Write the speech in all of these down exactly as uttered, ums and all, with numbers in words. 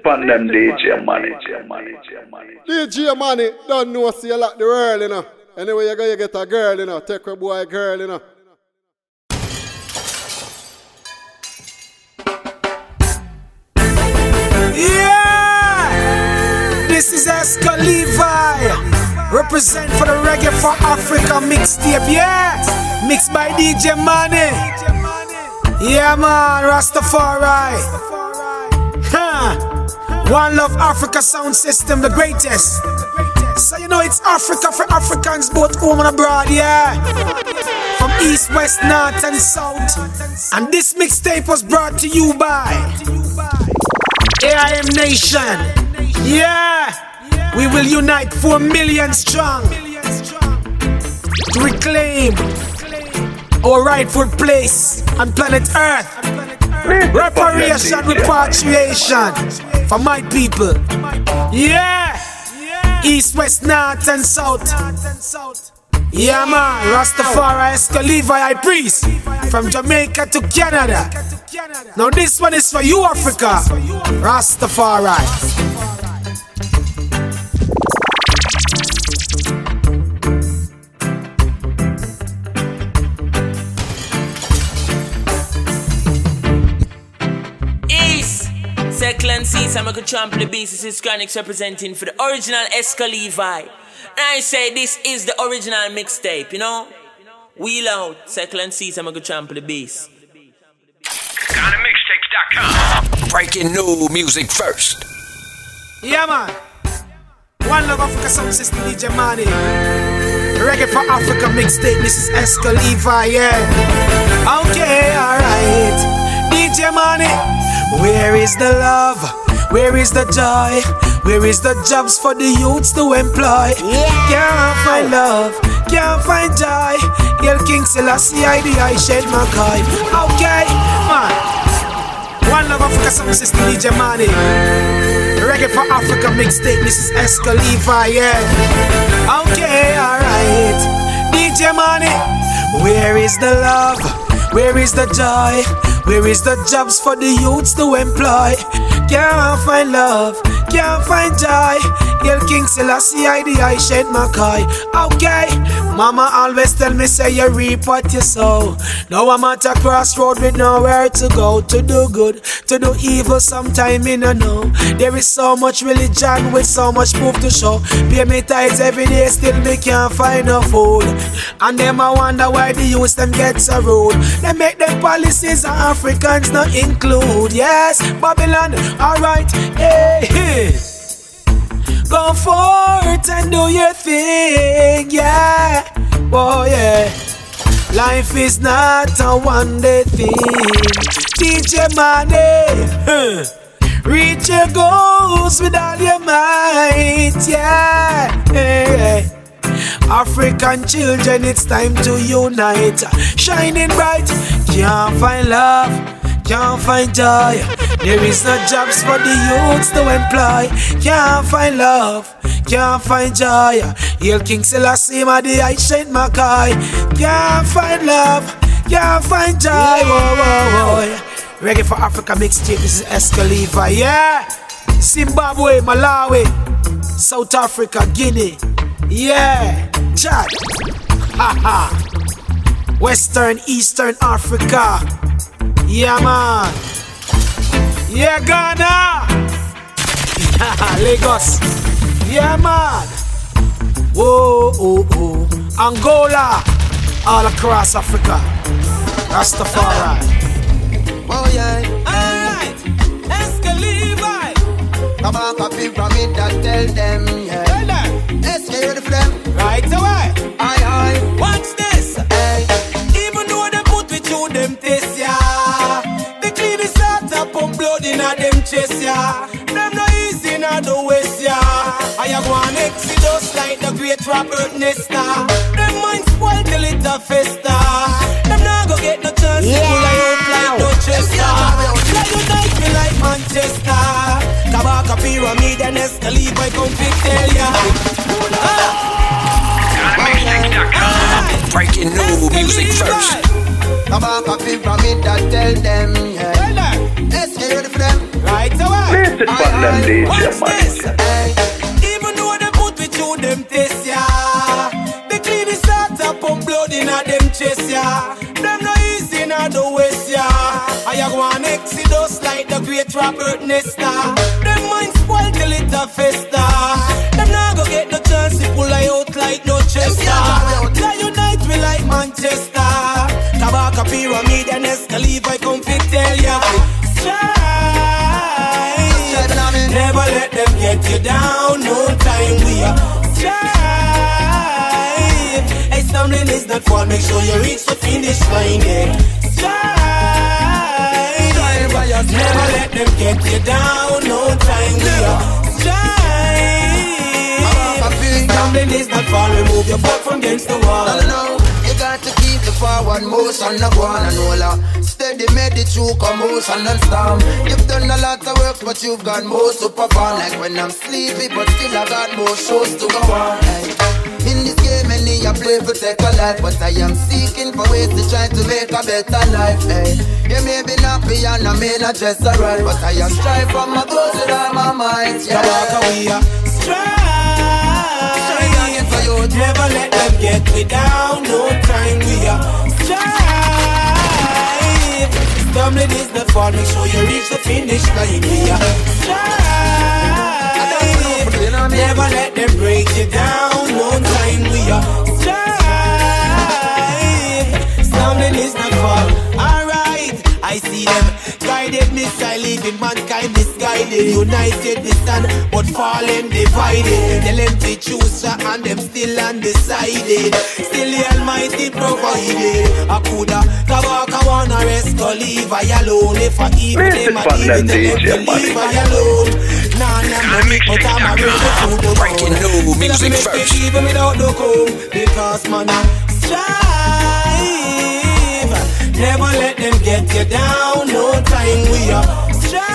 upon them D J Money, D J Money, D J Money. D J Money, don't know see you like the world, you know. Anyway, you go you get a girl, you know. Take a boy girl, you know. Yeah! This is Esco Levi. Represent for the Reggae for Africa mixtape, yeah! Mixed by D J Money. Yeah, man, Rastafari. Huh. One Love Africa sound system, the greatest. So you know it's Africa for Africans, both home and abroad, yeah. From east, west, north and south. And this mixtape was brought to you by A I M Nation. Yeah, we will unite four million strong to reclaim our rightful place on planet Earth. Reparation, repatriation for my people. Yeah, east, west, north and south. Yeah, man, Rastafari, Esco Levi, High Priest, from Jamaica to Canada. Now this one is for you, Africa, Rastafari. Second season, I'm going to trample the beast. This is Chronixx representing for the original Esco Levi. And I say this is the original mixtape, you know? Wheel out, second season, I'm going to trample the beast. Ghana Mixtapes dot com. Breaking new music first. Yeah, man. One Love Africa sound system, D J Money. Reggae for Africa mixtape. This is Esco Levi, yeah. Okay, alright. D J Money. Where is the love? Where is the joy? Where is the jobs for the youths to employ? Yeah. Can't find love, can't find joy. Hail King Selassie, I D I shed my coin. Okay, man. One Love Africa sound system, D J Money. Reggae for Africa mixtape. This is Esco Levi, yeah. Okay, alright. D J Money. Where is the love? Where is the joy? Where is the jobs for the youths to employ? Can't find love, can't find joy. Hail King Selassie, I D I shed my coin. Okay, mama always tell me say you reap what you sow. Now I'm at a crossroad with nowhere to go. To do good, to do evil, sometime in a know. There is so much religion with so much proof to show. Pay me tithes every day, still me can't find no food. And them I wonder why the youths them get so rude. They make them policies and Africans not include. Yes, Babylon, alright, hey, hey. Go forth and do your thing, yeah. Oh yeah. Life is not a one day thing. D J Money, huh. Reach your goals with all your might, yeah. Hey, hey. African children, it's time to unite. Shining bright, can't find love, can't find joy. There is no jobs for the youths to employ. Can't find love, can't find joy. Hail King Selassie, my day I shed my coin. Can't find love, can't find joy. Whoa, whoa, whoa. Reggae for Africa mixtape. This is Esco Levi, yeah. Zimbabwe, Malawi, South Africa, Guinea, yeah. Chad, haha. Western, Eastern Africa, yeah man. Yeah, Ghana, Lagos, yeah man. Whoa, oh, oh. Angola, all across Africa. Rastafari. Oh yeah. Alright, Esco Levi. Come on, copy from it that tell them, yeah. Tell them. Esco, you ready for them? Right away. Aye, aye. Watch this. Hey. Even though they put me through them tests, yeah. They clean the salt up on blood in a them chest, yeah. Them no easy in a the west, yeah. I have one exodus like the great Robert Nesta. Them mind spoiled till it a festa. Them not go get no chance to pull a out like Dorchester. Like you like me like Manchester. Kabaka pyramid and Esco Levi come pick tell ya. Ghana Mixtapes dot com. Breaking new music first. Come on, copy from it that tell them, yeah. Esco, you ready for them? Right away. Place it for them D J Watch man. this. Hey. Even though they put me through them tests, yeah. They clean the start up on blood in a them chest, yeah. Them no easy in a the west, yeah. I go on exodus like the great Robert Nesta. Them mind spoil till it a festa. Them not go get no chance to pull I out like no Chester. They unite me like Manchester. Tabaka pyramid and Escalive, I come fit tell ya. Strive. Never let them get you down. No time we are strive. Hey, stumbling is not fall. Make sure you reach the finish line. Yeah. Strive. Never let them get you down. No time we are strive. Stumbling is not fall. Remove your foot from against the wall. No, no, no. You got to keep the forward motion, no go on and roll. Steady, made it through commotion and storm. You've done a lot of work, but you've got more to perform. Like when I'm sleepy, but still I got more shows to go on. Hey. In this game, many I play for take a life, but I am seeking for ways to try to make a better life. Hey. You may be not beyond, I may not just arrive, but I am strive for my goals with all my might. Yeah. Strive. Never let them get me down. No time we are strive. Stumbling is the fall. Make sure you reach the finish line. We are strive. Never let them break you down. No time we are strive. Stumbling is the fall. Alright, I see them guided missile, leaving mankind misguided. United we stand, but fallen divided. They let me choose and them still undecided. Still the Almighty provided. Akuda, Kabaka wanna rest, go leave I alone. If I even them I leave it, then leave I alone. Nah, nah, nah, but I'm a ready to the Breaking new music first. Even without the comb, because man I strive. Never let them get you down. No time we are strive.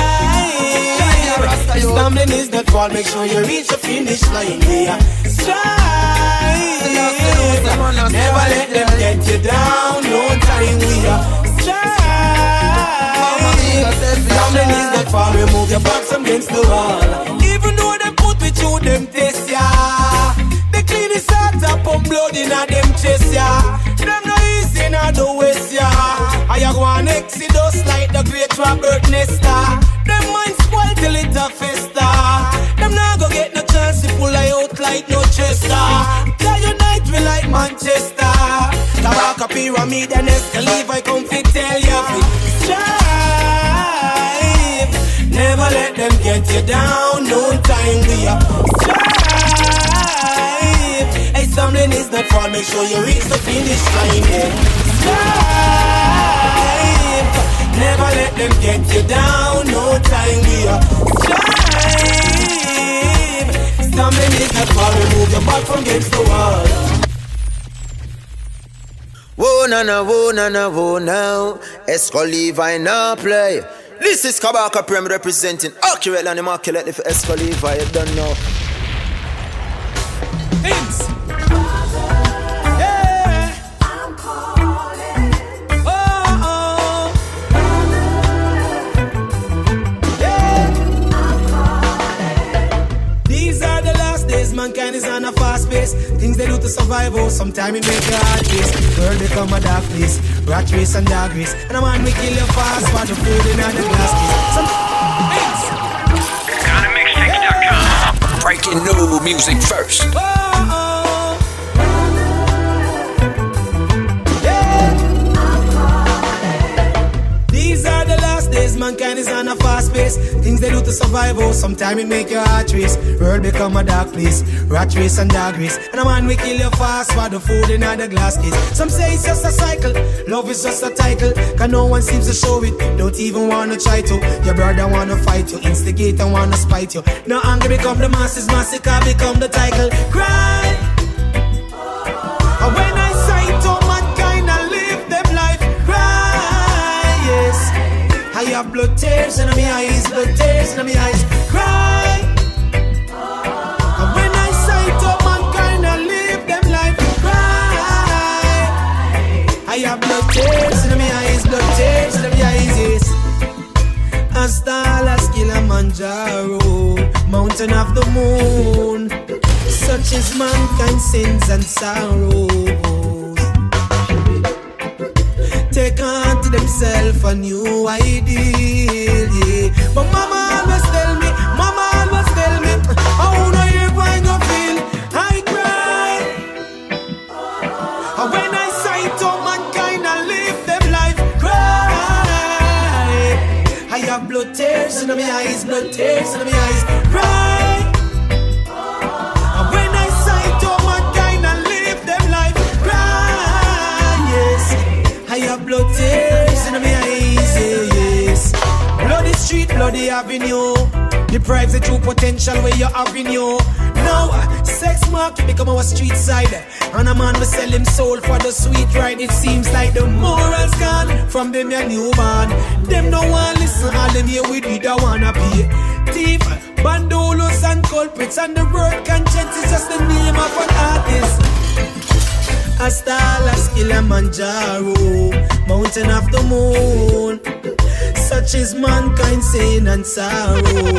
Stumbling is not fall. Make sure you reach the finish line. We are strive. Never let them get you down. No time we are strive. Stumbling is not fall. Remove your box against the wall. Even though they put me through them tests, yeah. They clean the salt up on blood in a them chest, yeah. Them no easy in a the west, yeah. I go on exodus like the great Robert Nesta. Them mind spoil till it a festa. Them not go get no chance to pull I out like no Chester. They unite me like Manchester. Tabaka pyramid and Escalive, I come fit tell ya. Strive. Never let them get you down. No time we are strive. Hey, stumbling is not fall. Make sure you reach the finish line. Yeah. Strive. Never let them get you down. No time we are strive. Stumbling is not fall. Remove your back from against the wall. Whoa, na na, whoa, na na, whoa, now. Escalive, I now play. This is Kabaka Prem representing accurately and immaculately for Escalive, I don't know. Things. Mankind is on a fast pace. Things they do to survive, oh, sometime it make your heart race. World become a dark place, rat race and dog race. And a man we kill you fast for the food in the glass case. Some things. Ghana Mixtapes dot com. Breaking new music first. Oh, oh. Yeah. These are the last days, mankind is on a fast pace. Things they do to survive, oh, sometime it make your heart race. World become a dark place, rat race and dog race. And a man we kill you fast for the food in the glass case. Some say it's just a cycle, love is just a title. Cause no one seems to show it, don't even wanna try to. Your brother wanna fight you, instigate and wanna spite you. Now anger become the masses, massacre become the title. Cry. And when I sight to mankind and live them life, cry, yes. I have blood tears in my eyes, blood tears in my eyes, cry. And when I sight up mankind and live them life, cry. I have blood tears in my eyes, blood tears in my eyes, yes. I start Kilimanjaro, mountain of the moon. Such is mankind's sins and sorrows. Take on to themselves a new ideal, yeah. But mama always tell me, mama always tell me, how no you going to feel? I cry. And when I sight of mankind and live them life, cry. I have blood tears in my eyes, blood tears in my eyes, cry. And when I sight of mankind and live them life, cry. Yes, I have blood tears in my eyes, yes. Bloody street, bloody avenue, deprives the true potential where you have in you. Now, sex market become our street side, and a man will sell him soul for the sweet ride. It seems like the morals gone from them your new man. Them no one listen, all them here with we don't wanna pay. Thief, bandolos and culprits, and the word conscience is just the name of an artist. Hasta las Kilimanjaro, mountain of the moon. Such is mankind's sin and sorrow.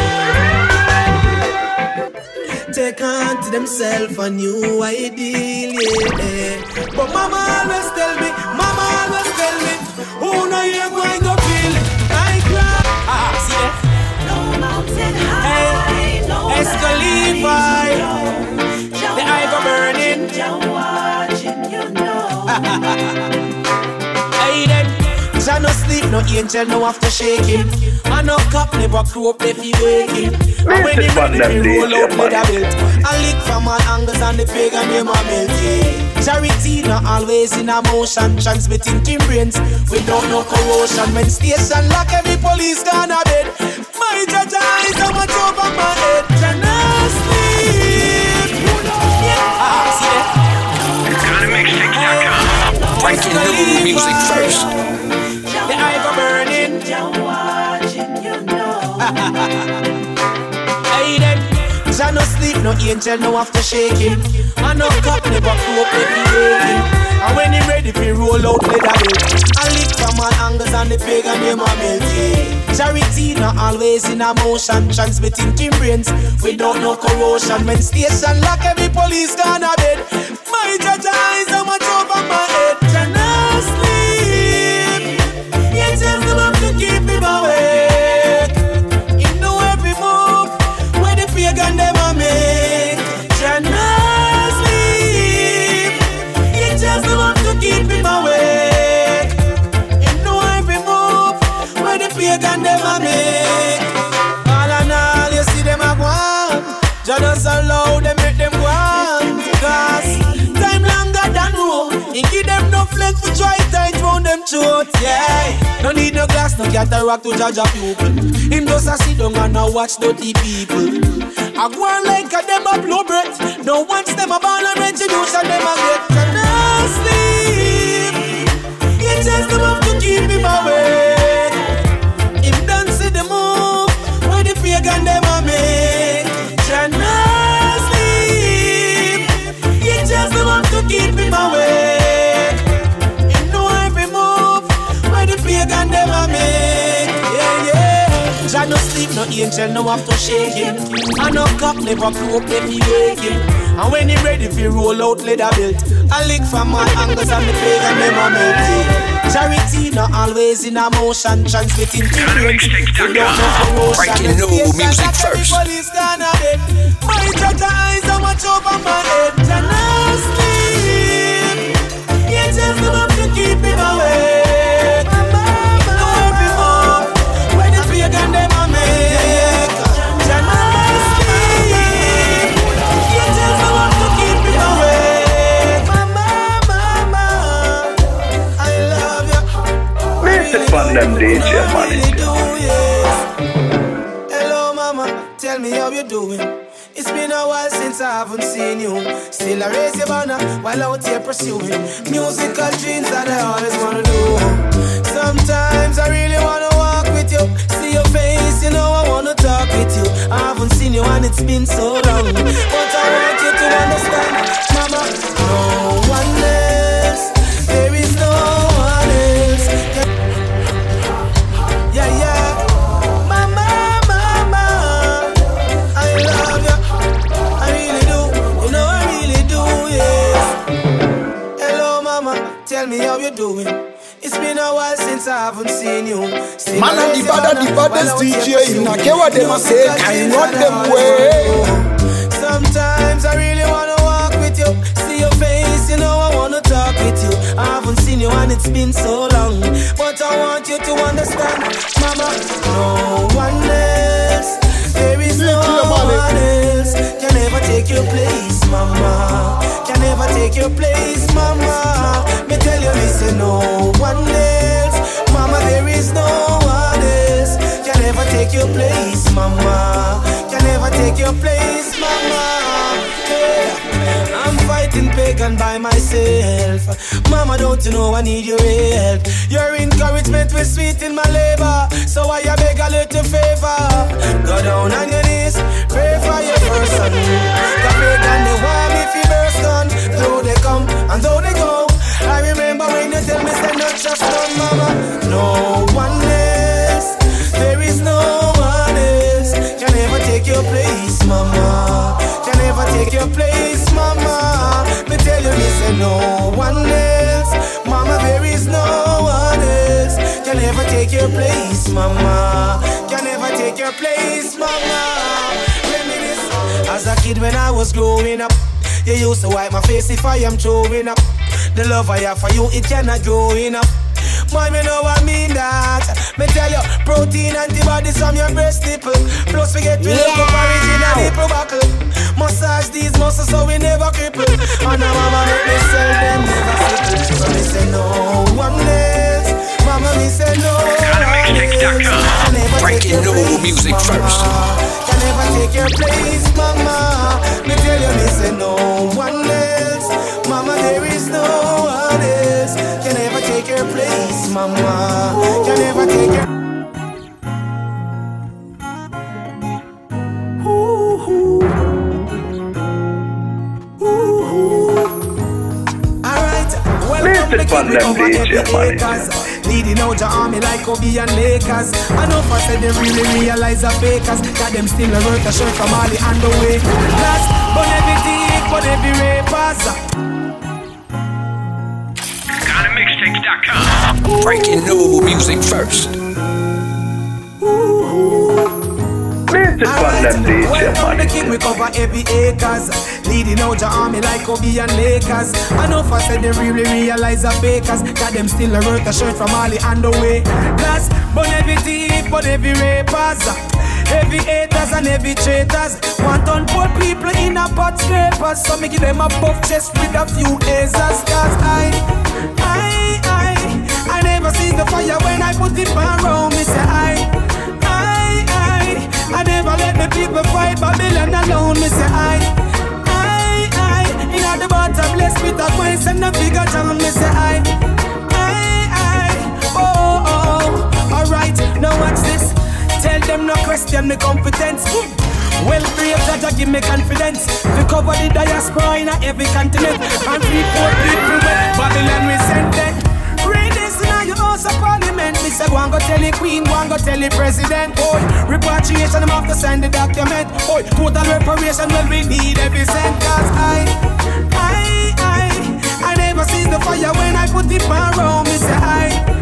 Take on to themselves a new ideal, yeah. But mama always tell me, mama always tell me, who know you're going to feel? I cry. Ah, see that? No mountain high, hey, no Escalivi, the eye go burning. Don't watching, you know. Hey then, I no sleep, no angel, no after shaking. I no cop, never crew up, they feel waking. And when they ready to roll out with a belt, I lick from all angles and the pagan name a melt, yeah. Charity not always in a motion, transmitting timbrings without no corrosion. When station lock, every police gone a bed. My judge eyes so much over my head, can I sleep? Yeah, ah, see that? Ghana Mixtapes dot com. Breaking new music first. The eye go burning. Don't watching, you know. Hey then, I no sleep, no angel, no after shaking. I no cop, never crew up, every waking. And when he ready to roll out leather belt, I lick from all angles and the pagan name a melt, yeah. Charity not always in a motion, transmitting timbrings without no corrosion. When station lock, every police gone a bed. My judge eyes so much over my head, can I sleep? You just love to keep me awake. You know every move where the pagan them a make. Can I sleep? You just love to keep me awake. You know every move where the pagan them a make. All and all you see them a go on. Just allow them make them go on. Cause time longer than rope. You give them no flex to try tight round them throats, yeah. No need no glass, no cataract to judge a pupil. Him just a sit down and a watch dirty people. I go on like a them a blow breath. No once them a ball and retribution them a get. Can I sleep? You just have to keep him awake. Him don't see the move where the pagan them a make. Can I sleep? You just have to keep him awake. You know every move where the pagan them a make. Yeah, yeah. I no sleep, no angel, no after shaking. I no cop, never crew up, they feel waking. And when he ready for roll out leather belt, I lick from all angles and the pagan them a melt. Charity not always in a motion, transmitting timbrings without no corrosion. Breaking new music first. Police gone a bed. My judge eyes so much over my head. Can I sleep? You just love to keep him awake. No every move when the pagan them a make. Can I sleep? You just love to keep him awake. Mama, mama, I love you. Mister Fun them D J money. Hello mama, tell me how you doing. It's been a while since I haven't seen you. Still I raise your banner while out here pursuing musical dreams that I always wanna do. Sometimes I really wanna walk with you, see your face, you know I wanna talk with you. I haven't seen you and it's been so long, but I want you to understand, mama, no one else, there is no one else. Yeah, yeah, mama, mama, you doing? It's been a while since I haven't seen you. Still Man and the bad and the baddest D J in a care what them a say, I not them way. Sometimes I really wanna walk with you, see your face, you know I wanna talk with you. I haven't seen you and it's been so long, but I want you to understand, Mama, no one else, there is no one else can ever take your place, Mama. Can never take your place, Mama. Me tell you, listen, no one else, Mama. There is no one else can ever take your place, Mama. Can never take your place, Mama. Yeah. I'm fighting pagan by myself, Mama. Don't you know I need your help? Your encouragement was sweet in my labor, so I beg a little favor. Go down on your knees, pray for your person. The pagan they want me fi burst gun. Though they come and though they go, I remember when you tell me say not just one, Mama. No one else, there is no one else can ever take your place, Mama. Can ever take your place, Mama. Me tell you, me say no one else, Mama. There is no one else can ever take your place, Mama. Can ever take your place, Mama. Reminisce as a kid when I was growing up. You used to wipe my face if I am throwing up. The love I have for you, it cannot grow enough. Mommy, know I mean that. Me tell you, protein antibodies from your breast nipple. Plus we get rid of the original nipple buckle. Massage these muscles so we never cripple. And now mama make me sell them never sickle. So me say no one else. Mama me say no one else. Breaking new music first. Can never take your place, Mama. Me tell you, me say no one else, Mama. There is no one else can ever take your place, Mama. Can never take your. Ooh, ooh, ooh. Alright, welcome to King Recover Every Acres. Leading out your army like Kobe and Lakers. I know for said they really realize the fakers. That them still a worth a shirt from Mali and the way. Last, but every thief, but every rapers. Ghana Mixtapes dot com. Breaking new music first. Alright, welcome the King Recover Every Acres. Leading out your army like Kobe and Lakers. I know for said they really realize the fakers. That them still a worth a shirt from Mali and the way. Last, but every thief, but every rapers. Every haters and every traitors want to put people in a pot scrapers. So me give them a buff chest with a few lasers. Cause I, I, I, I never see the fire when I put it around me. Say I, I, I, I never let the people fight Babylon alone. Me say I, I, I, in at the bottomless pit of mice and the figure down. Me say I, I, I, oh, oh, oh. Alright, now watch this. Tell them no question me competence. Well, brave Jaja give me confidence. We cover the diaspora in every continent. And we poor people when Babylon we send them. Read this in your house of parliament. Me say go and go tell the queen, go and go tell the president. Boy, repatriation them have to sign the document. Boy, total reparation well we need every cent. Cause I, I, I, I never see the fire when I put it around me. Say I,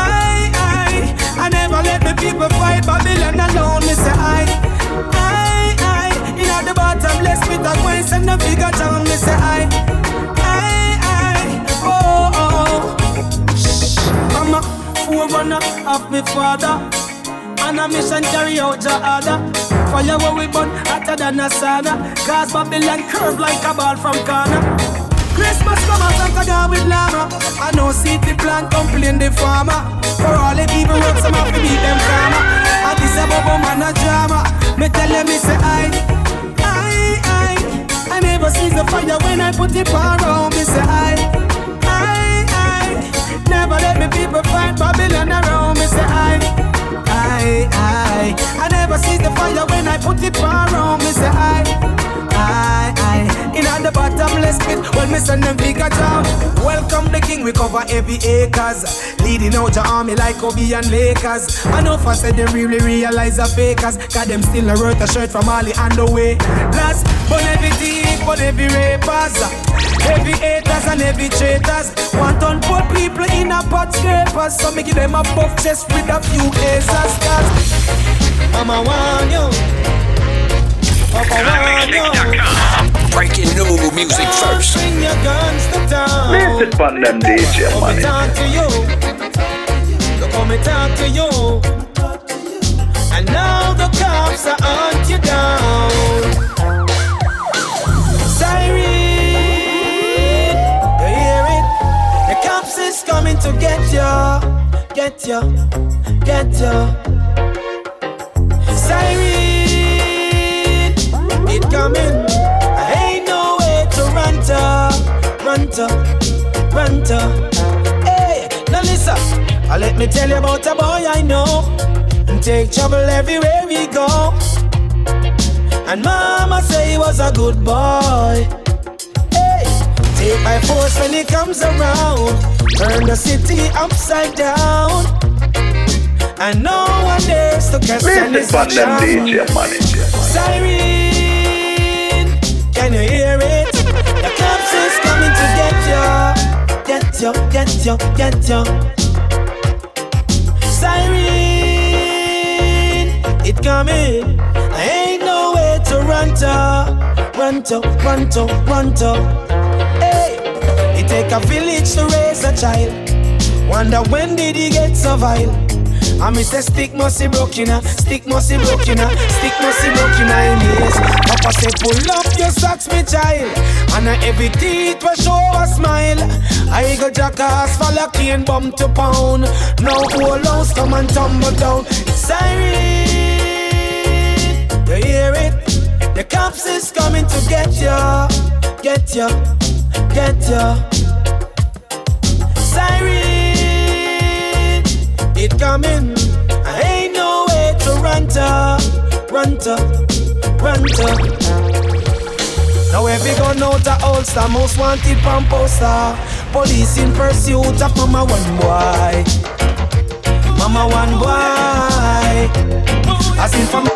I never let the people fight Babylon alone. Me say I, I, I, in at the bottomless pit of mice and the figure down. Me say I, I, I, oh, oh, oh. Shh. I'm a forerunner of me father, and a mission carry out your order. Fire where we burn hotter than a sauna. Cause Babylon curve like a ball from corner. Christmas come out Santa God with llama. I know city plan complain the farmer. For all the people work some have to beat them karma. And this a bubble man a drama. Me tell them me say I, I, I, I never see the fire when I put it around. Me say I, I, I, never let me people fight Babylon around. Me say I, I, I, I never see the fire when I put it around. Me say I, I, I, in at the bottomless pit it when me send them figure down. Welcome the king, we cover every acres. Leading out your army like Kobe and Lakers. I know for said they really realize the fakers. Cause them still a worth a shirt from Mali and the way. Last, but every thief, but every rapers. Every haters and every traitors. Want to put people in a pot scrapers. So make them a buff chest with a few acers. Cause Mama want you. Papa want you. Breaking new music first. Bring your guns to town. Miss it on them D J Come money. me talk to you. Look how me talk to you. And now the cops are hunt you down. Siren, you hear it? The cops is coming to get you, get you, get you. Siren, it coming. I ain't no way to run to, run to, run to. Hey, now listen, I let me tell you about a boy I know, and take trouble everywhere we go. And mama say he was a good boy. Hey, take by force when he comes around, turn the city upside down. And no one dares to question his Miss it on them action. D J money. Siren, can you hear it? The cops is coming to get you, get you, get you, get you. Siren, it coming. I ain't no way to run to, run to, run to, run to. Hey, it take a village to raise a child. Wonder when did he get so vile? I me say stick must be broken, uh, stick must be broken, uh, stick must be broken in his. Papa say pull up your socks, me child, and uh, every teeth will show a smile. I go jackass, follow cane, bum to pound. Now whole house come and tumble down. It's siren, you hear it? The cops is coming to get you, get you, get you. Siren, it coming. I ain't no way to run to, run to, run to. Now every gun out a holster, most wanted pan poster. Police in pursuit of mama one boy, mama one boy. As in from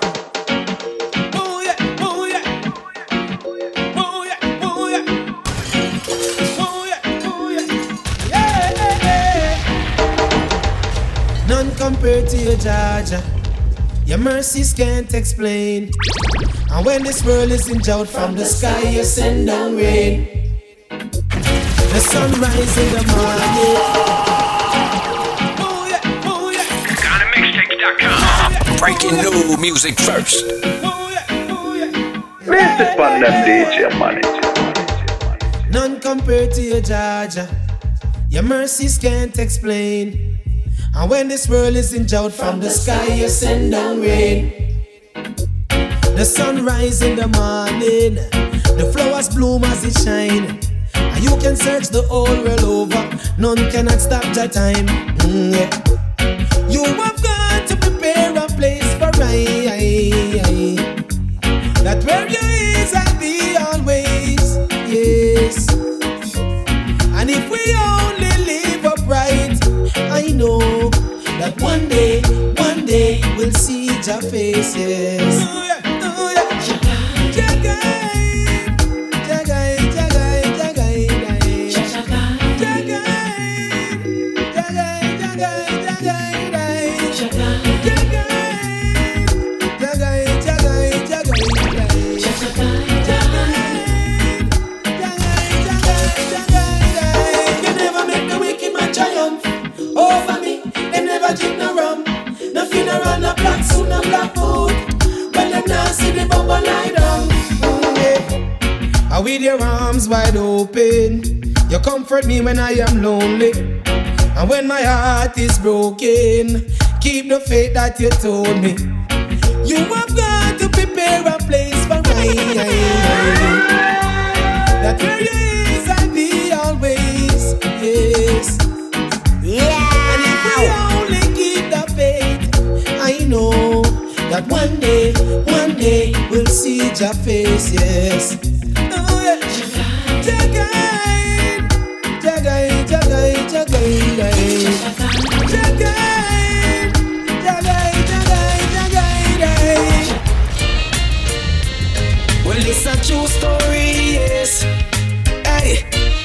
none compared to your Jaja. Your mercies can't explain. And when this world is in drought, from the sky you send down rain. The sunrise in the morning. Ghana Mixtapes dot com. Breaking new music first. Miss it on them D J money. None compared to your Jaja. Your mercies can't explain. And when this world is in drought, from the sky you send down rain. The sunrise in the morning, the flowers bloom as it shine. And you can search the whole world over, none cannot stop that time. Mm, yeah. You have got to prepare a place for I, that where you is I'll be always, yes. And if we only live upright, I know that one day, one day we'll see your face, yes. Oh yeah, oh yeah. Jagai, Jagai, Jagai, Jagai, Jagai, Jagai, Jagai, Jagai, Jagai, Jagai. You never make the wicked man triumph over me. They never drink no rum, no funeral, no black suit, no black boot. When them now see the bumble lie down, mm, yeah. And with your arms wide open, you comfort me when I am lonely. And when my heart is broken, keep the faith that you told me. You have got to prepare a place for me, that where you is I'll be always, yes. Yeah. And if we only keep the faith, I know that one day, one day we'll see your face, yes. Oh, yeah. true story, yes. Hey,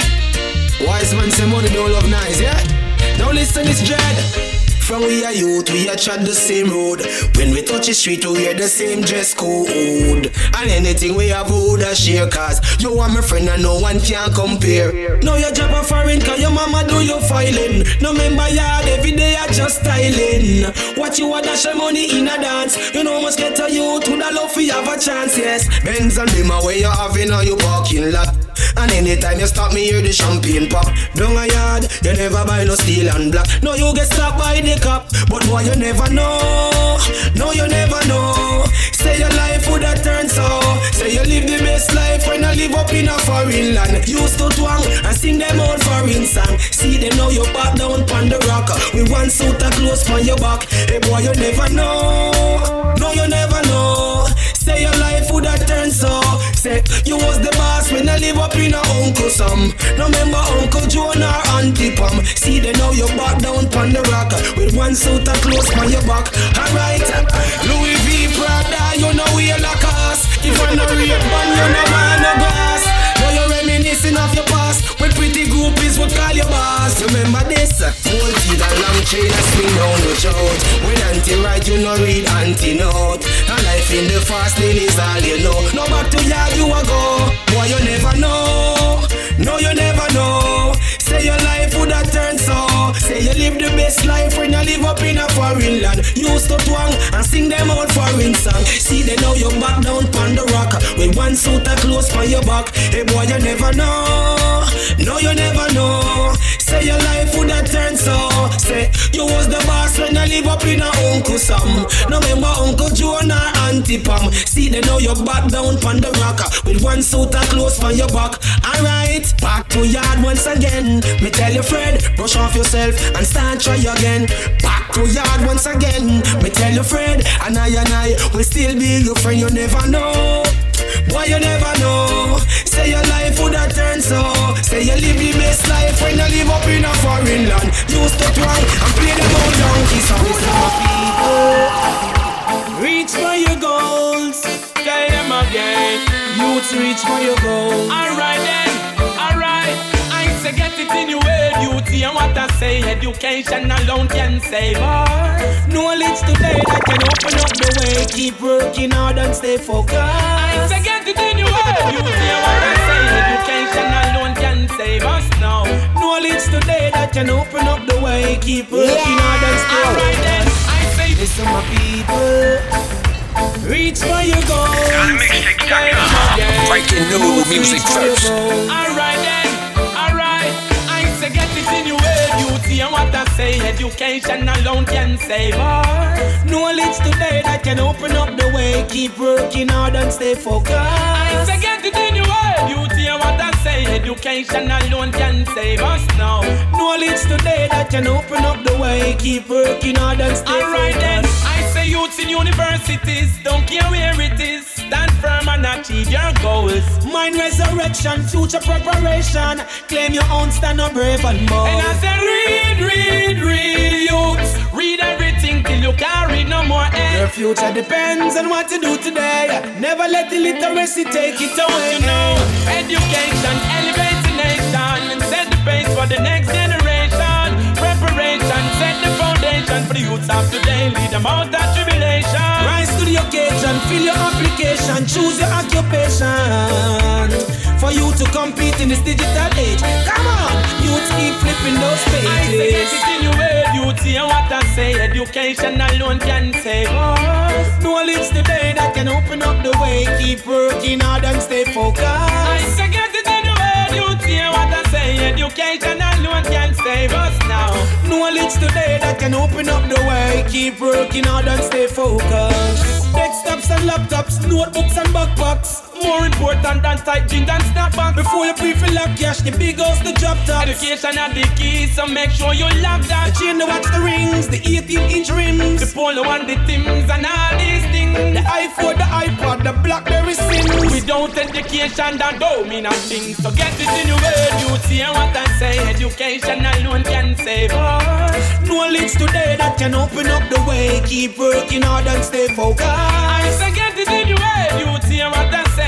wise man say money don't love nice, yeah? Now listen this dread. From we are youth, we are tread the same road. When we touch the street, we wear the same dress code. And anything we have, we would share. Cause you are my friend and no one can compare. Now you drop a foreign, cause your mama do your filing. No member yard, every day I just styling. What you want, dash your money in a dance. You know must get a youth, who da love for you have a chance, yes. Benz and Bima where you having on your parking lot. And anytime you stop me, hear the champagne pop. Down a yard, you never buy no steel and black. No, you get stopped by the cop, but boy, you never know. No, you never know. Say your life would have turned so. Say you live the best life when I live up in a foreign land. Used to twang and sing them old foreign song. See them now you back down on the rock. With one suit of clothes on your back. Hey boy, you never know. No, you never know. Say your life would have turned so. Say you was the boss when I live up in a Uncle Sam. No remember Uncle John or Auntie Pam. See them now you back down on the rock. With one suit of clothes on your back. Alright, Louis V. Prada, you know we like us. If I no rape man, you no man no glass. Now you're reminiscing of your past. When pretty groupies would call you boss. Remember this? Old teeth and long chain and swing down your throat. When anti-right, you no read anti-note. And life in the fast lane is all you know. No back to yard you a go. Boy, you never know. No, you never know. Say your life would have turned so. Say you live the best life when you live up in a foreign land. Used to twang and sing them old foreign song. See they know you back down on the rock. With one suit of clothes on your back. Hey boy, you never know. No, you never know. Say your life would have turned so. Say you was the boss when you live up in a Uncle Sam. No remember Uncle John or Auntie Pam. See they know you back down on the rock. With one suit of clothes on your back. Alright, back to yard once again. Me tell you Fred, brush off yourself and start try again. Back to yard once again. Me tell you Fred, and I and I will still be your friend. You never know. Boy, you never know. Say your life would have turned so. Say you live the best life when you live up in a foreign land. Used to try and play the old donkey songs. Reach for your goals. Tell them again. Youths reach for your goals. Alright then, alright. I say get it in your way, beauty. And what I say, education alone can save us. Knowledge today that can open up the way. Keep working hard and stay focused. I say get it in your way, beauty. And what I say, education alone can save us now. Knowledge today that can open up the way. Keep working yeah. hard and stay focused. Alright then, I say listen my people. Reach for your goals. Mixtapes dot com. Breaking new music first. Alright then, alright. I say get it in your way, beauty. And what I say, education alone can save us. Knowledge today that can open up the way. Keep working hard and stay focused. I say get it in your way, beauty. And what I say, education alone can save us now. Knowledge today that can open up the way. Keep working hard and stay focused. Alright then, I say youths in universities, don't care where it is. Stand firm and achieve your goals. Mind resurrection, future preparation. Claim your own, stand up brave and bold. And I say read, read, read, youths. Read everything till you can't read no more. Eh? Your future depends on what you do today. Never let the literacy take it away. You know, education elevates the nation and set the pace for the next generation. Preparation, set the foundation for the youths of today. Lead them out of tribulation. Rise to the occasion, fill your application, choose your occupation. For you to compete in this digital age. Come on, youths keep flipping those pages. I say get it in your way, beauty. And what I say, education alone can save us. Knowledge today that can open up the way. Keep working hard and stay focused. I say get it in your way, beauty. And what I say, education alone can save us now. Knowledge today that can open up the way. Keep working hard and stay focused. Desktops and laptops, notebooks and backpacks. More important than tight jeans and snapback. Before you pre-fill up cash, the big house, the drop top. Education are the key, so make sure you love that. The chain, the watch, the rings, the eighteen inch rims, the polo and the Timbs and all these things. The iPhone, the iPod, the Blackberry Sims. Without education, that don't mean a thing. So get it in your way, beauty. And what I say, education alone can save us. Knowledge today that can open up the way. Keep working hard and stay focused. I say get it in your way, beauty. And what I say, education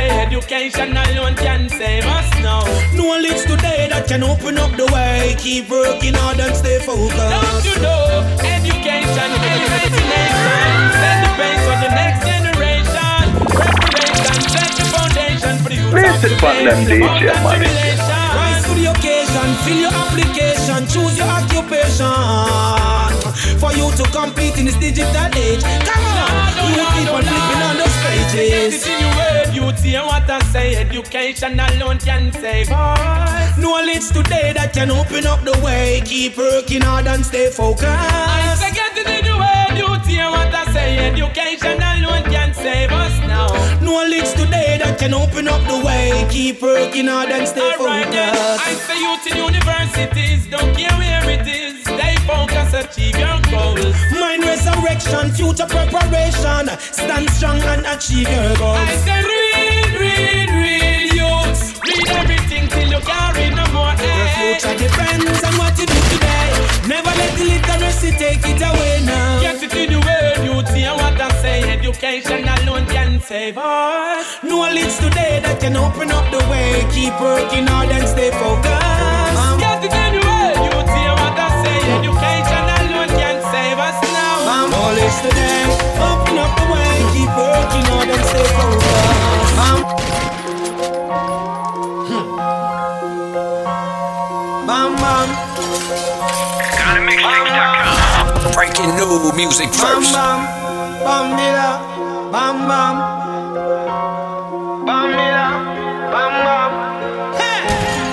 education alone can save us now. No leads today that can open up the way. Keep working hard and stay focused. Don't you know, education elevates the nation. Set the pace for the next generation. Preparation, set the foundation for the youth Place of it for them, D J Money. Rise to the occasion, fill your application, choose your occupation. For you to compete in this digital age. Come on, you keep on flipping on those pages. Youth hear what I say, education alone can save us. Knowledge today that can open up the way. Keep working hard and stay focused. I say get it in the way, youth hear what I say, education alone can save us now. Knowledge today that can open up the way. Keep working hard and stay All right, focused. then. I say youth in universities, don't care where it is. Stay focused, achieve your goals. Mind resurrection, future preparation. Stand strong and achieve your goals. I say read, read, read, youths. Read everything till you can't read no more. Your future depends on what you do today. Never let the literacy take it away now. Get it in the way, youth hear what I say. Education alone can save us. Knowledge today that can open up the way. Keep working hard and stay focused. Um, Get it in the way, youth hear what I say. Education alone can save us now. Knowledge today, open up the way. Keep working hard and stay focused. Um, hmm. Bam bam. Economic Mixtapes dot com. Breaking new music first. Bam bam. Bam bila. Bam bam. Bam bila. Bam bam. Hey.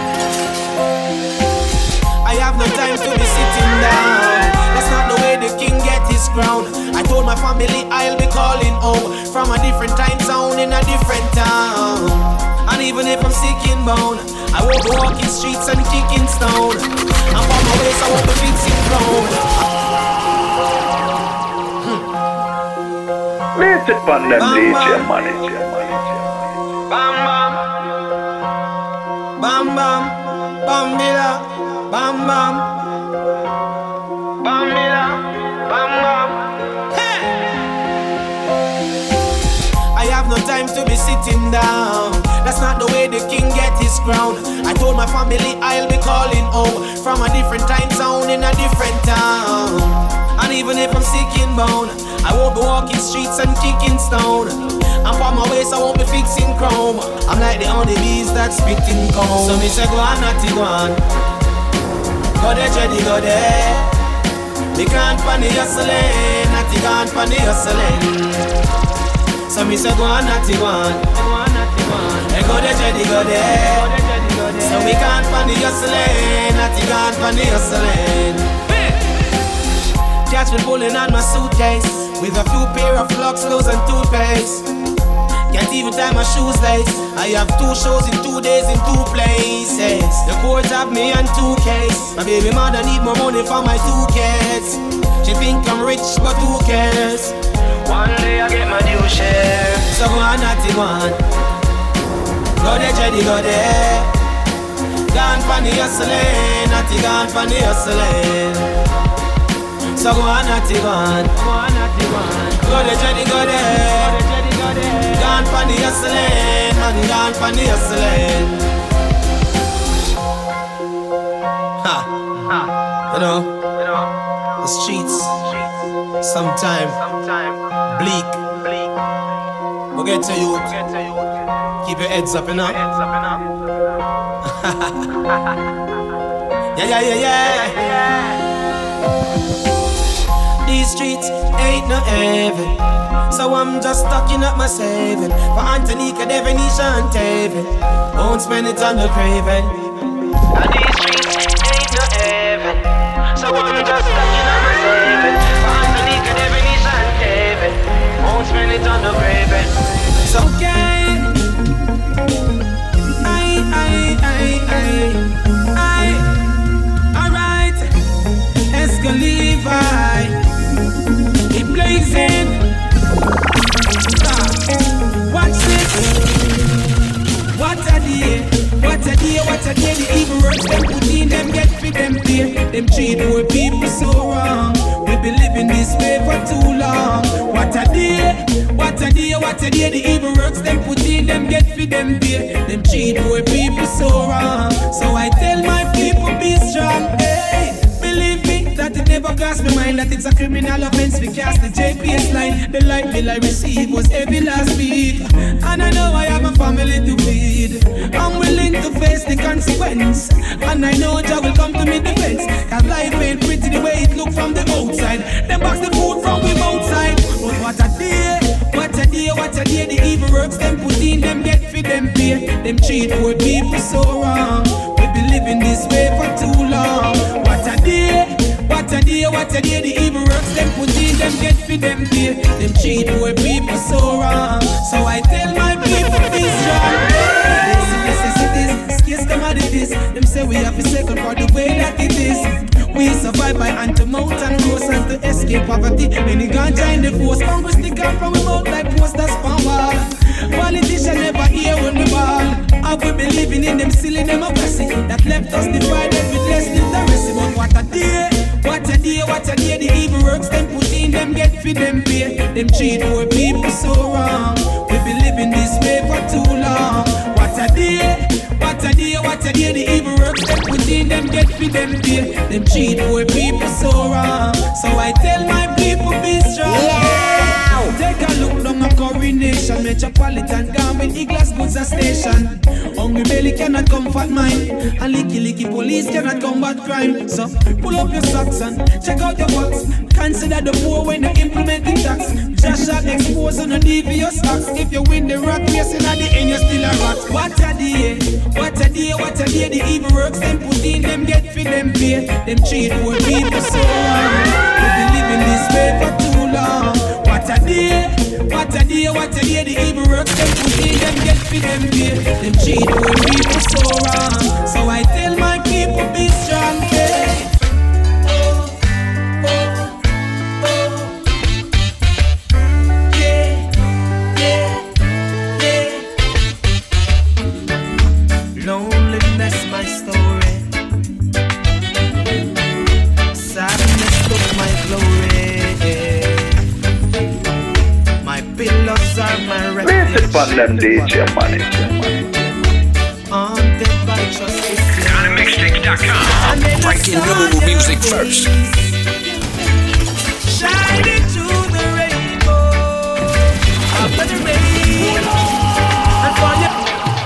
I have no time to be sitting down. That's not the way the king get his crown. I told my family I'll be calling home from a different time zone in a different town. And even if I'm sick in bone, I won't be walking streets and kicking stone. I'm on my way, so I won't be fixing chrome. Place it for them, Bam, D J bam. Money. Bam bam. Bam bam. Bam bila. Bam bam. Bam bila. Bam bam. Hey. I have no time to be sitting down. That's not the way the king get his crown. I told my family I'll be calling home from a different time zone in a different town. And even if I'm sick in bone, I won't be walking streets and kicking stone. I'm on my way, so I won't be fixing chrome. I'm like the only bees that's spitting cold. So me say go on, natty go on. Go there, Jedi, go there. Me can't pan the hustling, natty can't pan the hustling. So me say go on, natty go on. Hey, go there, Jedi, go there. So we can't pan the hustling, natty can't pan the hustling. Catch me pulling on my suitcase with a few pair of flux, clothes and toothpaste. Can't even tie my shoes lace. I have two shows in two days in two places. The court have me on two case. My baby mother need more money for my two kids. She think I'm rich, but who cares? One day I get my due share. So go on, natty one. Go there, Jedi, go there. Gone for the hustling, natty gone for the hustling. So go on, natty one. Go there, Jedi, go there. Gone for the hustling, man, gone for the hustling. Ha, ha. You know, the streets, sometime bleak. We'll get to you. Keep your heads up, you know. Yeah, yeah, yeah, yeah. These streets ain't no heaven, so I'm just stocking up my saving for Antonica, Devenisha and Taven. Won't spend it on the craven. And these streets ain't no heaven, so I'm just stocking up my saving for Antonica, Devenisha and Taven. Won't spend it on the craven. It's okay. I, I, I, I, I. Alright, Esco Levi. He blazing. Ah, watch this. What a day, what a day, what a day. The evil works them put in them get for them pay. Them treat poor people so wrong. We been living this way for too long. What a day, what What a day, what a day, the evil works them put in, them get for them pay. Them cheat poor people so wrong. So I tell my people be strong, hey. Believe me, that it never crossed my mind that it's a criminal offense we cast the J P S line. The light bill I received was heavy last week, and I know I have a family to feed. I'm willing to face the consequence, and I know Jah will come to me defense. Cause life ain't pretty the way it look from the outside. Them box the food from the outside. But what a day, what a day, what a day. The evil works them put in, them get for them pay. Them cheat poor people so wrong. We be living this way for too long. What a day, what a day, what a day. The evil works them put in, them get for them pay. Them cheat poor people so wrong. So I tell my people be strong. Yes, come out of this. Them say we have a second for the way that it is. We survive by anti-mouth and rose and to escape poverty. Many ganja in the force. Congress stick up from we mouth like posters from wall. Politicians never hear when we ball. Have we been living in them silly democracy that left us divided with less literacy? But what a day, what a day, what a day. The evil works them put in, them get for them pay. Them cheat poor people so wrong. We been living this way for too long. What a day, what a day, what a day. The evil works them put in, them get for them pay. Them cheat poor people so wrong. So I tell my people be strong. Yeah. Take a look down a coronation, metropolitan garment, E-glass goods a station. Hungry belly cannot comfort mine, and licky licky police cannot combat crime. So pull up your socks and check out your box. Consider the poor when you implementing tax. Just shall expose on a devious acts. If you win the rat race and at the end you still a rat. What a day, what a day, what a day. The evil works them put in, them get for them pay. Them cheat poor people so wrong. We be living this way for too long. What a day, what a day, what a day. The evil works them put in, them get for them pay. Them cheat poor people so wrong. So I tell my people be strong, hey. Fun them D J money. Ghana Mixtapes dot com. Breaking new music first. Shining through the rainbow, up in the rain, and for you.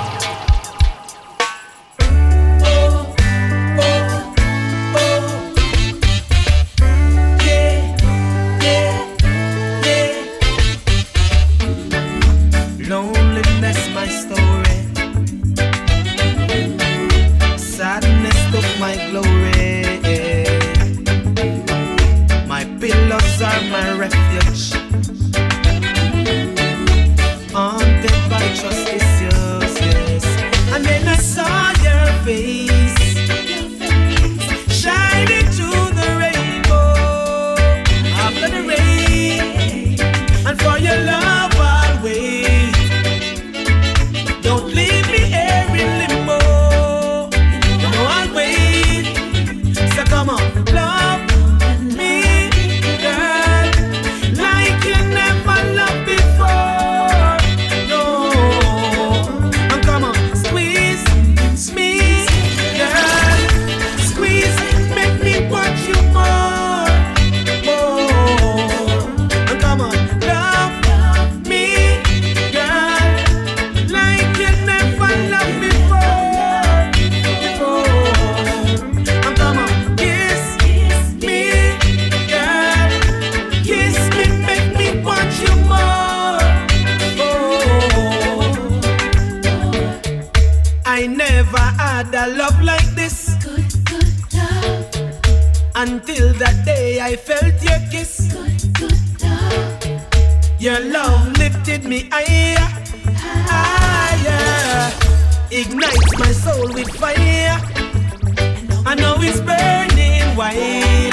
Until that day I felt your kiss. Good, good love. Your love lifted me higher, higher. Ignites my soul with fire. I know it's burning white.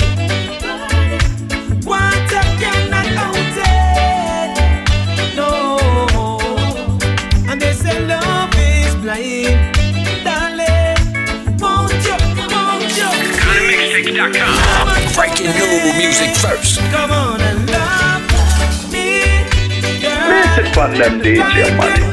Water cannot out it. No. And they say love is blind. Darling, won't you, won't you? Ghana Mixtapes dot com. Breaking new music first. Come on and love me, girl. Place it on them D J money.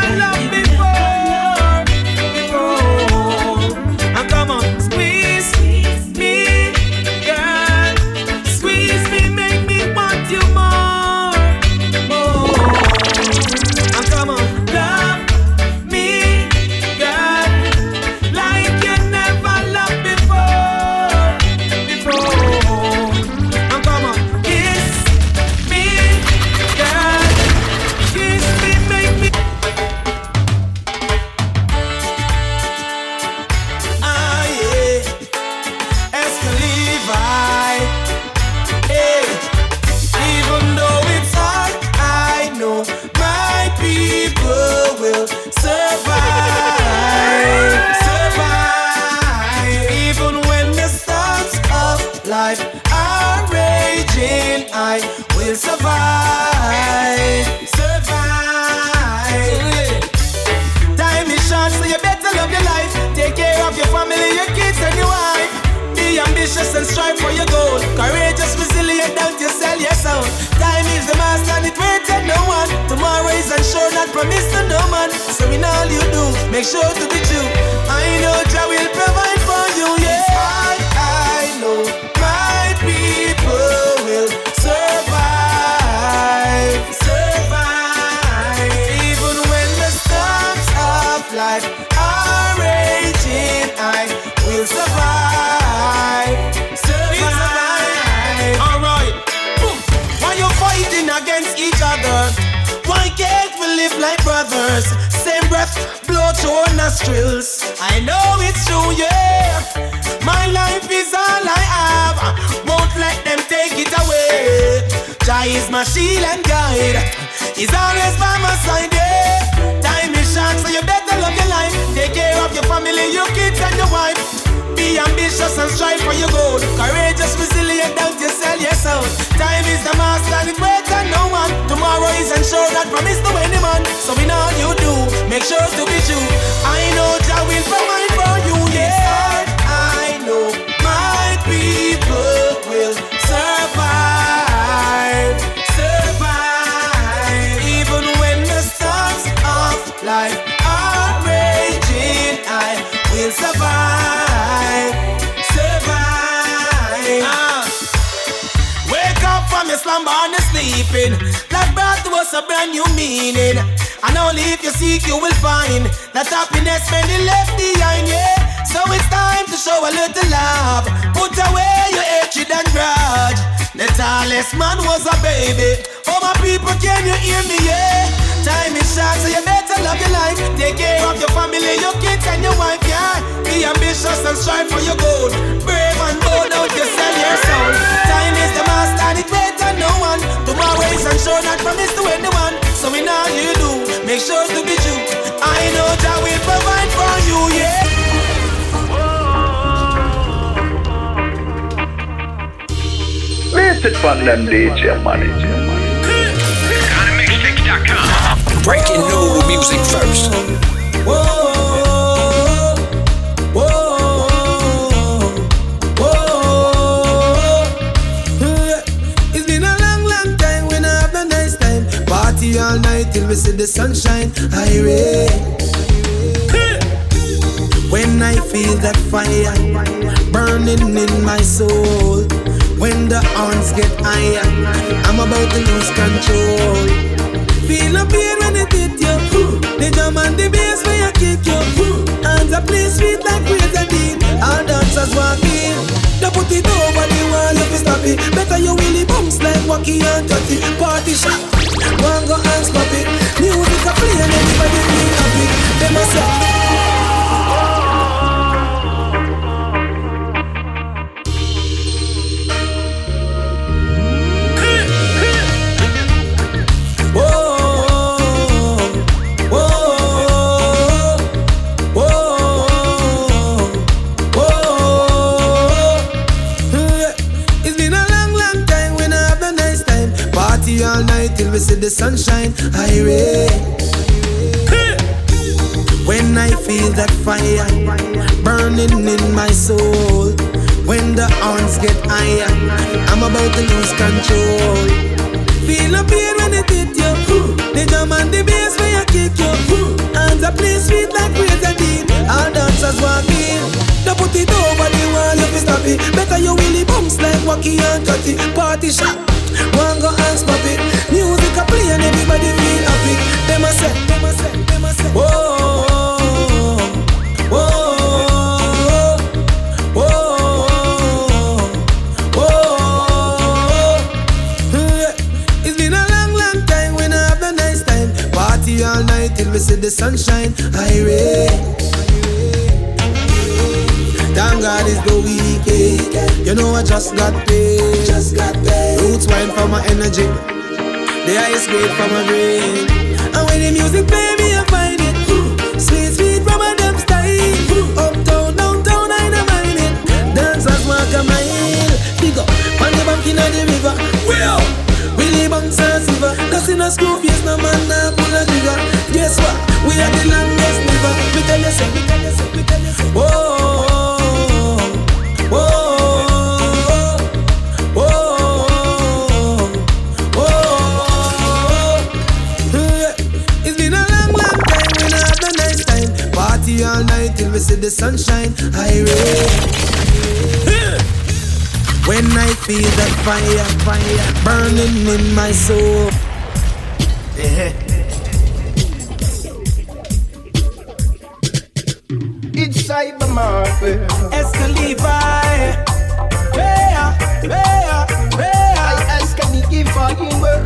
And strive for your goal. Courageous, resilient, don't you sell your soul. Time is the master and it waits on no one. Tomorrow is unsure, not promised to no man. So in all you do, make sure to be true. I know Jah will provide for you, yeah. I, I know my people will survive, survive. Even when the storms of life are raging, I will survive. Against each other, why can't we live like brothers? Same breath blow through our nostrils. I know it's true, yeah. My life is all I have. Won't let them take it away. Jah is my shield and guide. He's always by my side, yeah. Time is short, so you better love your life. Take care of your family, your kids and your wife. Be ambitious and strive for your goal. Courageous, resilient, don't you sell your soul. Time is the master and it waits on no one. Tomorrow is unsure, not promised to any man. So in all you do, make sure to be true. I know Jah will provide for you, yeah. I know my people will survive, survive. Even when the storms of life are raging, I will survive. Slumber and sleeping, that brought to us a brand new meaning. And only if you seek you will find that happiness many left behind, yeah. So it's time to show a little love. Put away your hatred and grudge. The tallest man was a baby. Oh my people, can you hear me, yeah? Time is short, so you better love your life. Take care of your family, your kids and your wife, yeah. Be ambitious and strive for your goal. Brave and bold, don't you sell your soul. Time is the master and it waits on no one. Tomorrow is unsure, not promised to anyone. So in all you do, make sure to be true. I know Jah will provide for you, yeah. Place it on them D J money. Economixtapes dot com. Breaking new music first. Whoa, whoa, whoa. It's been a long, long time when I have a nice time. Party all night till we see the sunshine. Irate. When I feel that fire burning in my soul. When the horns get higher, I'm about to lose control. Feel the pain when it hit you. The drum and the bass when you kick you. Hands up play sweet like razor deep. All dancers walk in. They put it over the wall if you stop it. Better you really bounce like Wacky and Tati. Party shot, one go and stop it. Music a play and everybody feel happy. They must say all night till we see the sunshine. Irate. When I feel that fire burning in my soul. When the horns get higher, I'm about to lose control. Feel the pain when it hit you. The drum and the bass when you kick you. Hands up play sweet like razor deep. All dancers walk in. Don't put it over the wall, you fi stop it. Better you willy bumps like Wacky and Cutty. Party shot, one go and stop it. Music a play and everybody feel happy. Them a say, them a say, them a say. Whoa, whoa, whoa, whoa. It's been a long, long time when I have a nice time. Party all night till we see the sunshine. Irate. Thank God it's the weekend. You know I just got paid. Just got paid. Roots wine for my energy. The ice grade for my brain. And when the music play me, I find it. Sweet, sweet from a dumb style. Uptown, downtown, I don't mind it. Dancers walk a mile. Big up, on the bank in the river. Well, Willie Bunks and Silver. Cause in a screw face, no man now pull a trigger. Guess what? We are the longest river. We tell you so, we tell you so, we tell you so. Whoa. All night till we see the sunshine. Irate. When I feel that fire, fire burning in my soul. Yeah. It's Cybermark. Esca Levi. Where, where, where? I ask can you give for him work?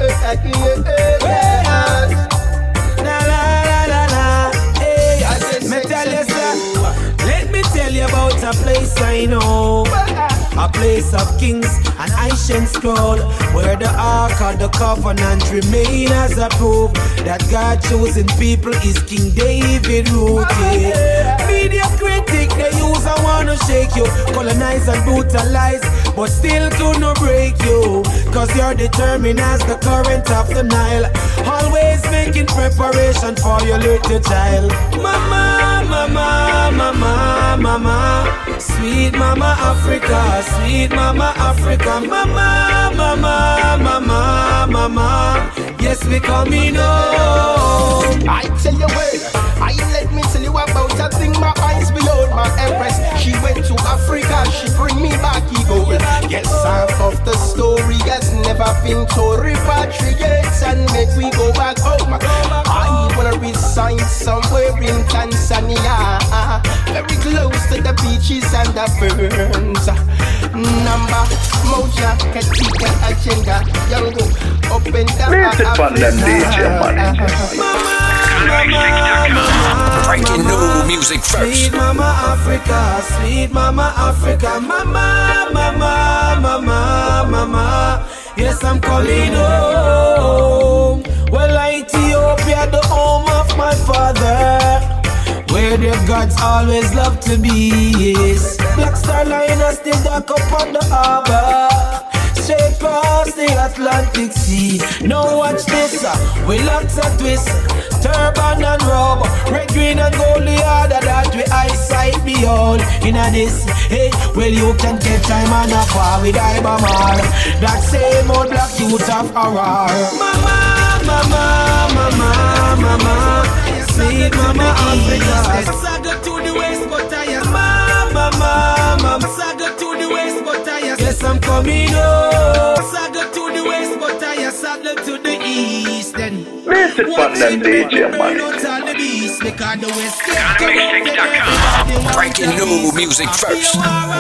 La la la la la. Me tell you, sir, let me tell you about a place I know. A place of kings and ancient scroll, where the ark of the covenant remain as a proof that God chosen people is King David rooted. Media critic, they use a wanna shake you, colonize and brutalize, but still could not break you, cause you're determined as the current of the Nile, always making preparation for your little child. Mama, mama, mama, mama, sweet mama Africa, sweet mama Africa, mama, mama, mama, mama, yes we coming home. I tell you where, I let me tell you about a thing my eyes below my empress. She went to Africa, she bring me back ego. Yes, half of the story has never been told. Repatriate and make we go back home. I wanna resign somewhere in Tanzania, very close to the beaches and the ferns. Number, Moja, Katika, Agenda, Yango, open the Music from them D J money. Breaking new music first. Sweet mama Africa, sweet mama Africa, mama, mama, mama, mama. Yes, I'm calling home. Well, Ethiopia, the home of my father, where the gods always love to be. Yes, Black Star Liner still dock up on the harbor, straight past the Atlantic Sea. Now watch this, uh, we lots of twist, turban and robe, red, green and gold, the other that we eyesight behold. In a this, hey, well you can get time and a far with Ibamar, that same old black youth of Arar. Mama, mama, mama, mama, sweet mama Africa. Saga to the west, but I am mama, mama, saga to the west, but I am. Yes, I'm coming home. Saga to the west, but I am saga to the east. Then Music from them D J money. Economixtapes dot com. Breaking new music first.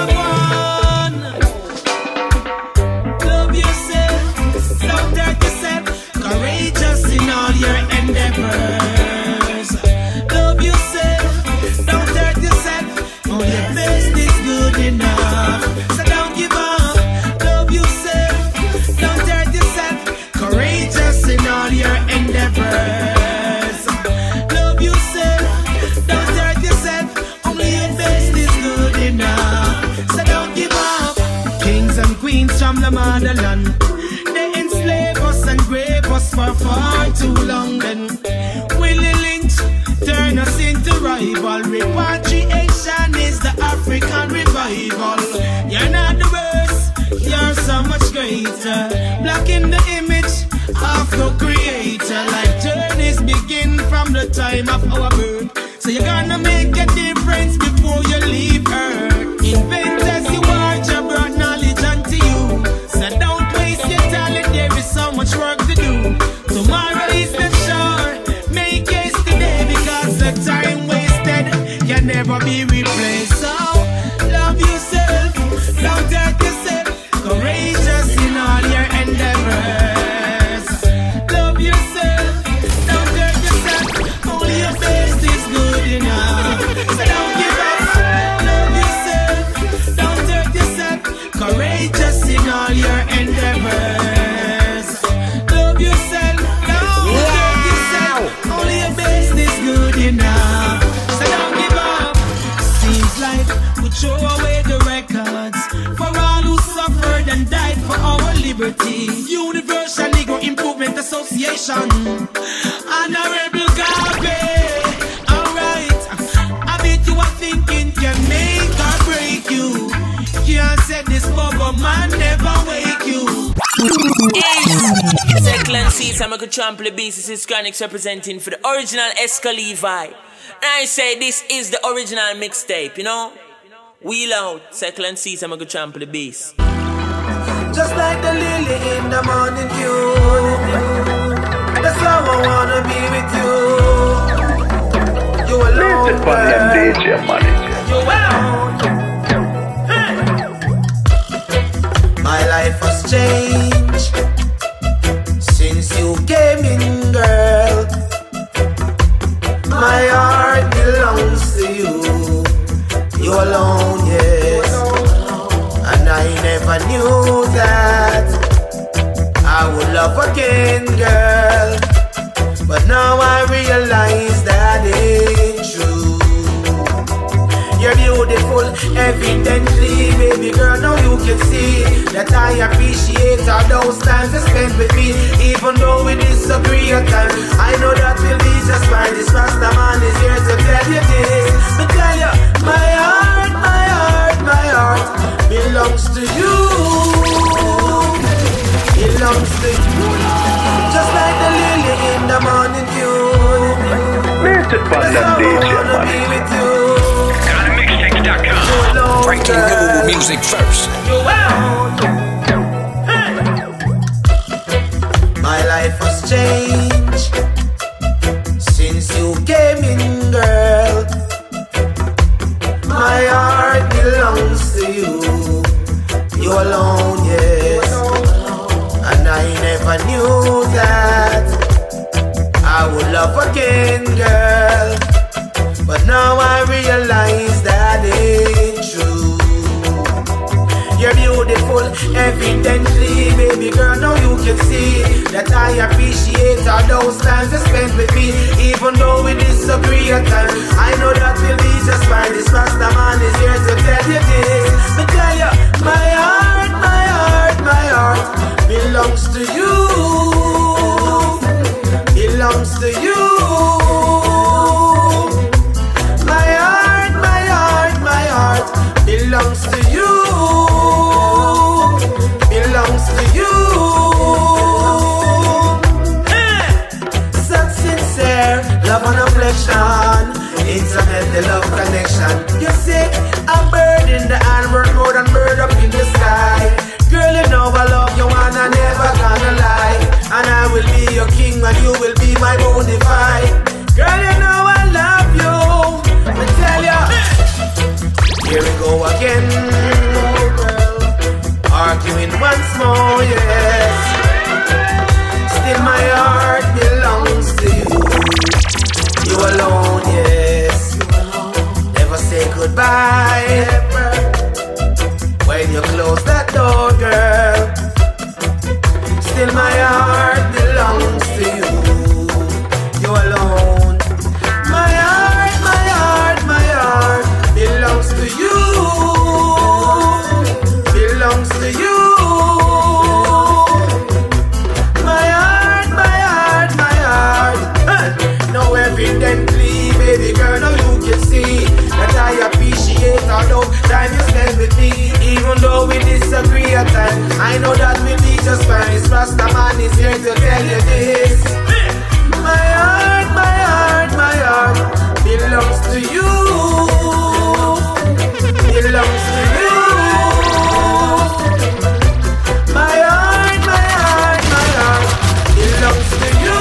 Love yourself, don't hurt yourself, courageous in all your endeavors. Love yourself, don't hurt yourself, only your best is good enough. So don't give up. Love yourself, don't hurt yourself, courageous in all your endeavors. Love yourself, don't hurt yourself, only your best is good enough. So don't give up. Kings and queens from the motherland, they enslave us and grave us for far too long. Then Willie Lynch turn us into rival. Repatriation is the African revival. You're not the worst, you're so much greater. Black in the image of the Creator. Life journeys begin from the time of our birth. So you're gonna make a difference before you leave Earth. Invent as you are, Jah brought knowledge unto you. So don't waste your talent, there is so much work to do. Tomorrow is not sure, make yesterday, because the time wasted can never be replaced. So love yourself, don't hurt yourself, courageous in all your endeavors. Love yourself, don't hurt yourself, only your best is good enough. So don't give up, love yourself, don't hurt yourself, courageous in all your endeavors. Love yourself, don't hurt yourself, only your best is good enough. So don't give up. Seems like we throw away the records for all who suffered and died for our liberty. Universal Negro Improvement Association, Honorable Garvey. Alright, I bet you are thinking can make or break you. Can't say this bubble man never wake you. His Excellency, I'm a good trample the beast. This is Chronix representing for the original Esca Levi. And I say this is the original mixtape, you know? Wheel out, His Excellency, I'm a good trample the beast. Just like the lily in the morning dew, that's how I wanna be with you. You alone, Listen from them D J money. you alone. Hey. My life has changed since you came in, girl. My heart belongs to you. You alone, yes. And I never knew that I would love again, girl. But now I realize that it's true. You're beautiful, evidently, baby girl. Now you can see that I appreciate all those times you spent with me. Even though we disagree at times, I know that we'll be just fine. This Rasta man is here to tell you this. But tell you, my heart, my heart, my heart belongs to you. Belongs to you. Just like the lily in the morning dew. Listen from them D J money. Ghana Mixtapes dot com. Breaking new music first. My life has changed since you came in, girl. My heart belongs to you. You alone, yes. And I never knew that I would love again, girl. But now I realize that it's true. You're beautiful, evidently, baby girl. Now you can see that I appreciate all those times you spent with me. Even though we disagree at times, I know that we'll be just fine. This Rasta man is here to tell you this. But tell you, my heart, my heart, my heart belongs to you. Belongs to you. My heart, my heart, my heart belongs to you. Belongs to you. Hey. Such sincere love and affection, internet, the love connection. You see, a bird in the hand worth more than bird up in the sky. Girl, you know I love you and I never gonna lie. And I will be your king and you will be my bona fide. Girl, you know I love you. I tell you, here we go again, arguing once more, yes. Still my heart belongs to you. You alone, yes. Never say goodbye ever. When you close that door, girl, still my heart belongs to you. You alone. My heart, my heart, my heart belongs to you. Belongs to you. My heart, my heart, my heart. Huh. No, evidently baby girl, now you can see that I appreciate all those time you spend with me. Even though we disagree at times, I know that we'll be just fine. This Rasta man is here to tell you this. My heart, my heart, my heart belongs to you. Belongs to you. My heart, my heart, my heart belongs to you.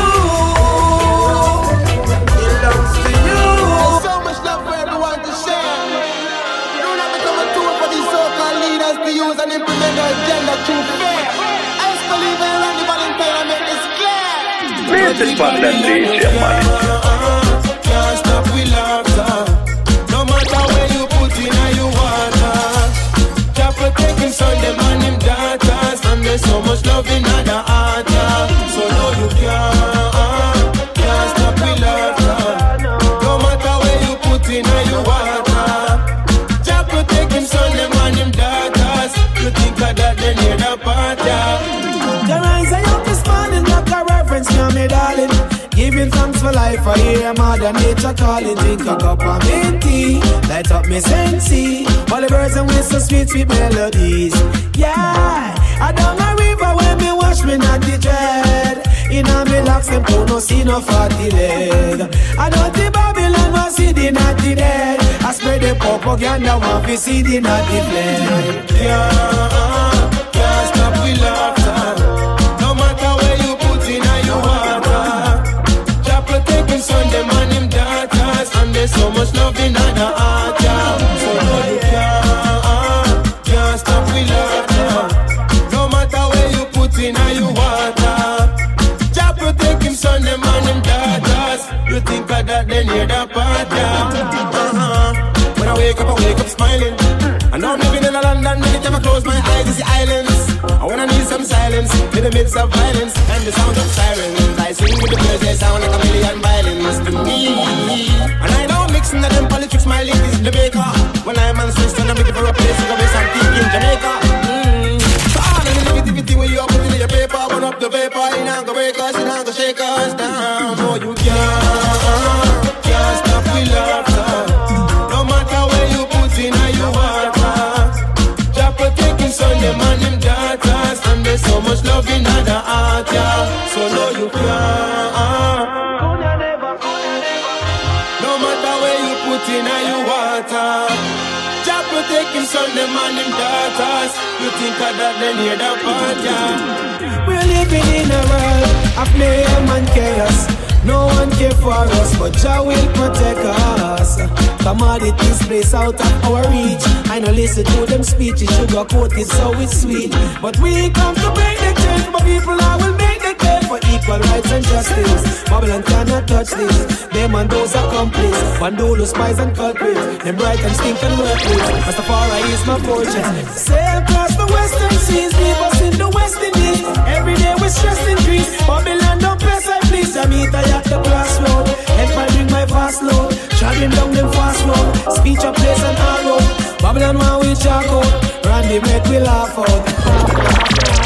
Belongs to you. There's so much love for everyone to share. Do not become a tool for these so-called leaders to use and implement their agenda through fear. I just believe in Randy Valentine and make this clear. Music from them D J man. Can't stop we laughter. No matter where you put in or you water. Jah protect him son, them and him daughters. And there's so much love in the heart. So no you can't. Can't stop we laughter. No matter where you put in or you water. Jah protect him son, them and him daughters. You think of that then you're the part. The rise I up this morning like a reference now me darling. Giving thanks for life, I hear Mother Nature calling. Drink a cup of mint tea, light up me sensei. All the birds and whistle sweet, sweet melodies. Yeah, I down a river when me wash me not the dread. In a me locks them pool, no see no fatty leg. I don't the Babylon was see the not the dead. I spread the propaganda, want to see the not the fled. Yeah, can't stop we laughter. No matter where you put in or you water. Jah protect him son, them and him daughters. And there's so much love in the heart, yeah. So no you can't, can't stop we laughter. No matter where you put in or you water. Jah protect him son, them and him daughters. You think of that, then you're the part, yeah. Uh-huh. When I wake up, I wake up smiling. I know I'm living in a London, anytime I close my eyes, it's the islands. I wanna need some silence, in the midst of violence, and the sound of sirens. I sing with the birds, they sound like a million violins to me. And I don't mix in them politics, my league is Jamaica. When I'm on Swiss, and I'm looking for a place to go with some tea in Jamaica. Mm. So all of the negativity when you put in your paper, burn up the vapor, you not go break us, you not go shake us down. No, you can't, can't stop we laughter. No matter where you put in or you water. Jah protect him son, them and him daughters. And there's so much love in the heart, yeah. So no you can't. No matter where you put in or you water. Jah protect him son, them and him daughters. You think of that, then hear the part, yeah. We're living in a world of mayhem and chaos. No one care for us, but Jah will protect us. Commodities place out of our reach. I know listen to them speeches, sugar coated so it's sweet. But we come to break the chain for people. I will make the claim for equal rights and justice. Babylon cannot touch this. Them and those accomplices, Bandolo spies and culprits. Them bright and stink and worthless. Rastafari is my fortune. Sail across the western seas, leave us in the West Indies. Every day we stress increase. Babylon don't press I please. I meet I at the crossroad. Help I bring my fast load. Traveling down them fast road. Speech a place and all road. Babylon when we check out. Randy make we laugh out.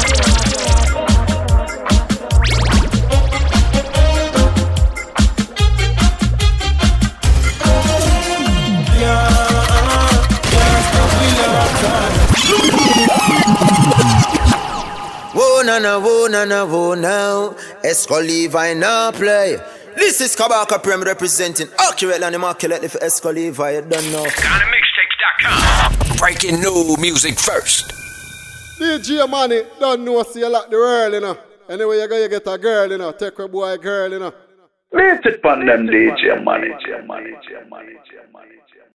Whoa, na na, whoa, na na, whoa, now. Esco Levi now play. This is Kabaka Prem representing accurately and immaculately for Esco Levi. You don't know. Ghana Mixtapes dot com. Breaking new music first. D J Money don't know see you like the world, you know. Anyway, you go you get a girl, you know. Take a boy girl, you know. Music from them D J money, J money, J money, J money.